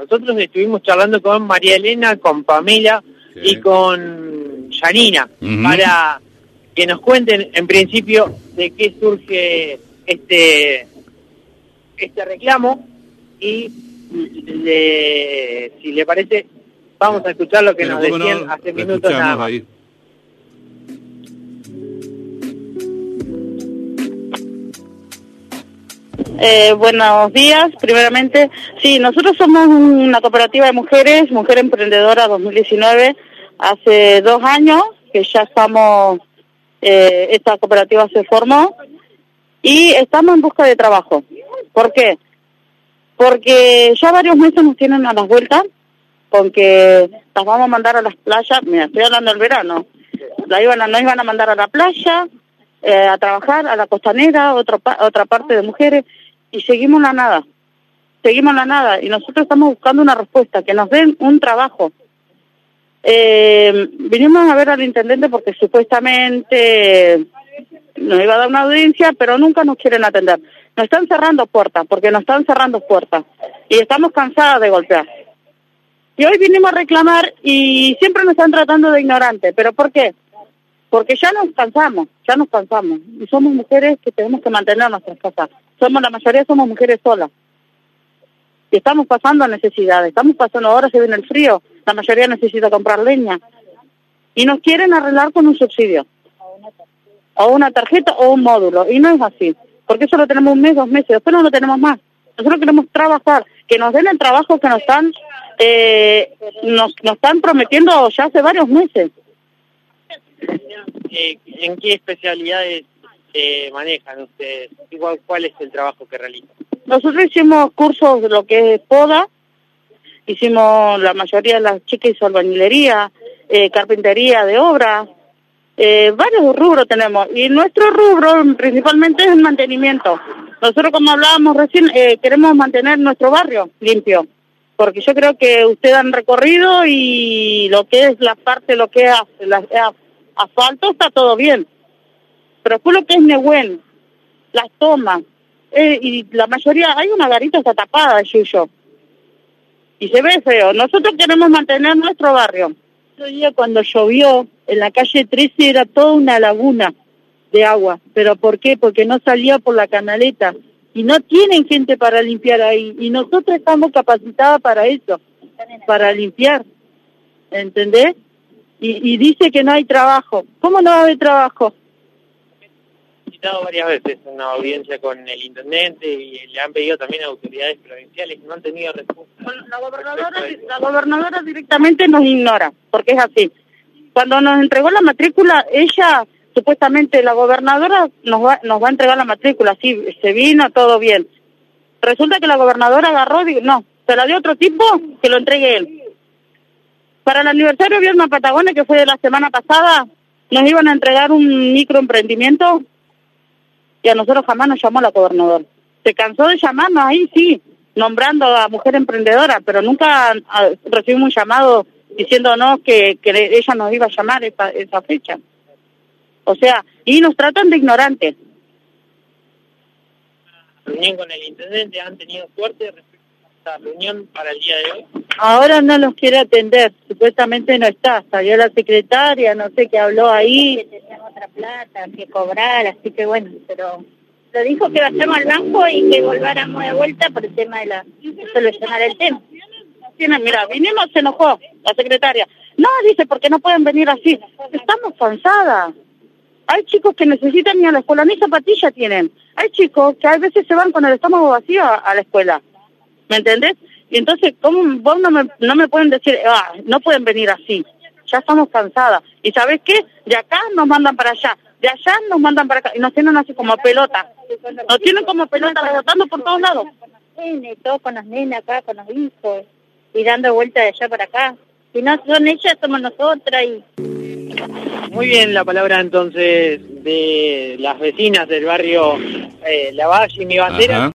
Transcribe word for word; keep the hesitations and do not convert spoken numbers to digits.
Nosotros estuvimos charlando con María Elena, con Pamela sí. y con Janina, uh-huh. para que nos cuenten en principio de qué surge este este reclamo y le, si le parece vamos a escuchar lo que Pero nos decían no, hace minutos nada más. Ahí. Eh, buenos días, primeramente. Sí, nosotros somos una cooperativa de mujeres, Mujer Emprendedora dos mil diecinueve, hace dos años que ya estamos, eh, esta cooperativa se formó y estamos en busca de trabajo. ¿Por qué? Porque ya varios meses nos tienen a las vueltas, con que las vamos a mandar a las playas, mira, estoy hablando del verano, la iban a, nos iban a mandar a la playa, eh, a trabajar, a la costanera, otro, otra parte de mujeres, y seguimos la nada, seguimos la nada, y nosotros estamos buscando una respuesta, que nos den un trabajo. Eh, vinimos a ver al intendente porque supuestamente nos iba a dar una audiencia, pero nunca nos quieren atender. Nos están cerrando puertas, porque nos están cerrando puertas, y estamos cansadas de golpear. Y hoy vinimos a reclamar, y siempre nos están tratando de ignorantes, ¿pero por qué? Porque ya nos cansamos, ya nos cansamos, y somos mujeres que tenemos que mantener nuestras casas. Somos, la mayoría somos mujeres solas. Y estamos pasando necesidades, estamos pasando, ahora se viene el frío, la mayoría necesita comprar leña. Y nos quieren arreglar con un subsidio. O una tarjeta o un módulo, y no es así. Porque solo tenemos un mes, dos meses, después no lo tenemos más. Nosotros queremos trabajar, que nos den el trabajo que nos están, eh, nos, nos están prometiendo ya hace varios meses. Eh, ¿En qué especialidades eh, manejan ustedes? Igual, ¿cuál es el trabajo que realizan? Nosotros hicimos cursos de lo que es poda, hicimos, la mayoría de las chicas hizo albañilería, eh, carpintería de obra, eh, varios rubros tenemos, y nuestro rubro principalmente es el mantenimiento. Nosotros, como hablábamos recién, eh, queremos mantener nuestro barrio limpio, porque yo creo que ustedes han recorrido y lo que es la parte, lo que es la, la asfalto está todo bien, pero después lo que es Nehuen, las tomas, eh, y la mayoría, hay una garita está tapada de yuyo, y se ve feo. Nosotros queremos mantener nuestro barrio. Otro día cuando llovió, en la calle trece era toda una laguna de agua, ¿pero por qué? Porque no salía por la canaleta, y no tienen gente para limpiar ahí, y nosotros estamos capacitadas para eso, para limpiar, ¿entendés? Y, y dice que no hay trabajo. ¿Cómo no va a haber trabajo? He citado varias veces una audiencia con el intendente y le han pedido también a autoridades provinciales que no han tenido respuesta. La gobernadora, la gobernadora directamente nos ignora, porque es así. Cuando nos entregó la matrícula, ella, supuestamente la gobernadora nos va, nos va a entregar la matrícula, sí, se vino, todo bien. Resulta que la gobernadora agarró, y, no, se la dio otro tipo, que lo entregue él. Para el aniversario de Vierma Patagones, que fue de la semana pasada, nos iban a entregar un microemprendimiento y a nosotros jamás nos llamó la gobernadora. Se cansó de llamarnos ahí, sí, nombrando a Mujer Emprendedora, pero nunca a, recibimos un llamado diciéndonos que, que ella nos iba a llamar esa, esa fecha. O sea, y nos tratan de ignorantes. Reunión con el intendente, ¿han tenido suerte respecto a esta reunión para el día de hoy? Ahora no los quiere atender, supuestamente no está, salió la secretaria, no sé qué habló ahí. Que tenían otra plata que cobrar, así que bueno, pero lo dijo que vayamos al banco y que volváramos de vuelta por el tema de la solucionar el tema. Tienen, mira, vinimos, se enojó la secretaria. No, dice, porque no pueden venir así. Estamos cansadas. Hay chicos que necesitan ir a la escuela, ni zapatillas tienen. Hay chicos que a veces se van con el estómago vacío a, a la escuela. ¿Me entendés? Y entonces, ¿cómo vos no me, no me pueden decir, ah, no pueden venir así? Ya estamos cansadas. ¿Y sabés qué? De acá nos mandan para allá, de allá nos mandan para acá, y nos tienen así como pelota. Nos tienen como pelota, rebotando por todos lados. Y todo con las nenas acá, con los hijos, y dando vueltas de allá para acá. Si no son ellas, somos nosotras. Y muy bien, la palabra entonces de las vecinas del barrio eh, Lavalle y Mi Bandera. Ajá.